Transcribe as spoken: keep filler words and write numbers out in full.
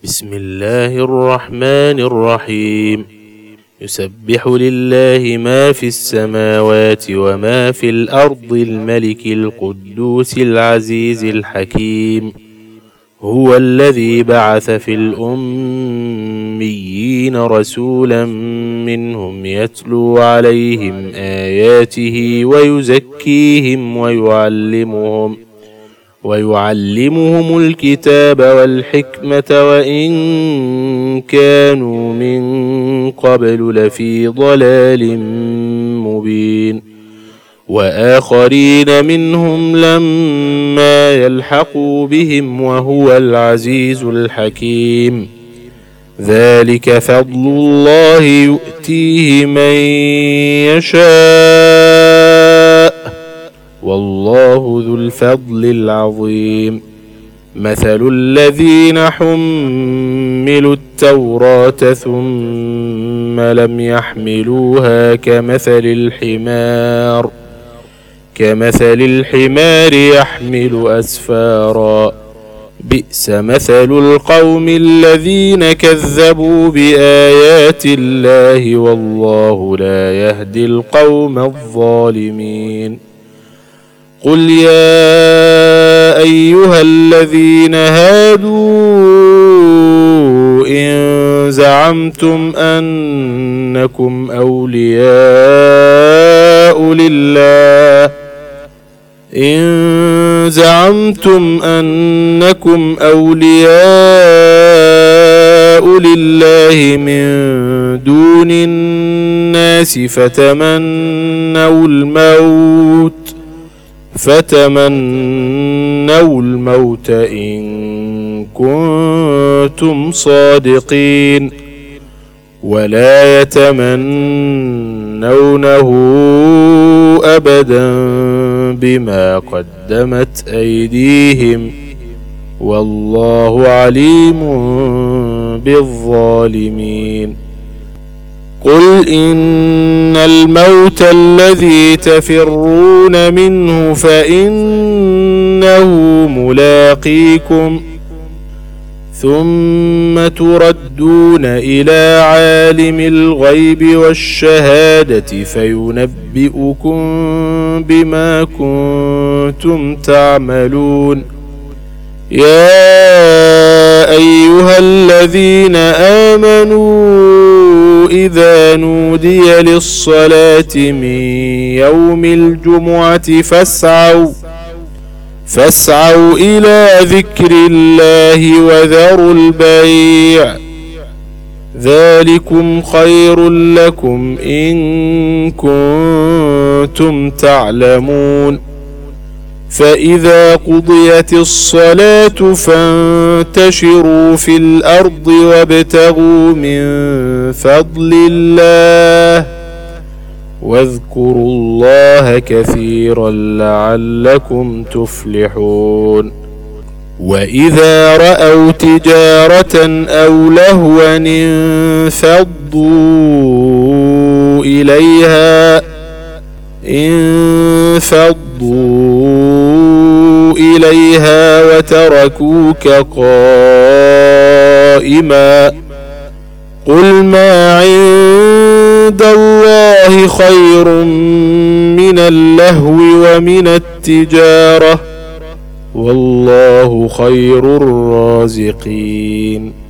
بسم الله الرحمن الرحيم. يسبح لله ما في السماوات وما في الأرض الملك القدوس العزيز الحكيم. هو الذي بعث في الأميين رسولا منهم يتلو عليهم آياته ويزكيهم ويعلمهم ويعلمهم الكتاب والحكمة وإن كانوا من قبل لفي ضلال مبين. وآخرين منهم لما يلحقوا بهم وهو العزيز الحكيم. ذلك فضل الله يؤتيه من يشاء والله ذو الفضل العظيم. مثل الذين حملوا التوراة ثم لم يحملوها كمثل الحمار كمثل الحمار يحمل أسفارا. بئس مثل القوم الذين كذبوا بآيات الله والله لا يهدي القوم الظالمين. قل يا أيها الذين هادوا إن زعمتم أنكم أولياء لله إن زعمتم أنكم أولياء لله من دون الناس فتمنوا الموت فتمنوا الموت إن كنتم صادقين ولا يتمنونه أبدا بما قدمت أيديهم والله عليم بالظالمين. قل إن الموت الذي تفرون منه فإنه ملاقيكم ثم تردون إلى عالم الغيب والشهادة فينبئكم بما كنتم تعملون. يا أيها الذين آمنوا إذا نودي للصلاة من يوم الجمعة فاسعوا فاسعوا إلى ذكر الله وذروا البيع ذلكم خير لكم إن كنتم تعلمون. فإذا قضيت الصلاة فانتشروا في الأرض وابتغوا من فضل الله واذكروا الله كثيرا لعلكم تفلحون. وإذا رأوا تجارة أو لهوا انفضوا إليها انفضوا إليها وتركوك قائما. قل ما عند الله خير من اللهو ومن التجارة والله خير الرازقين.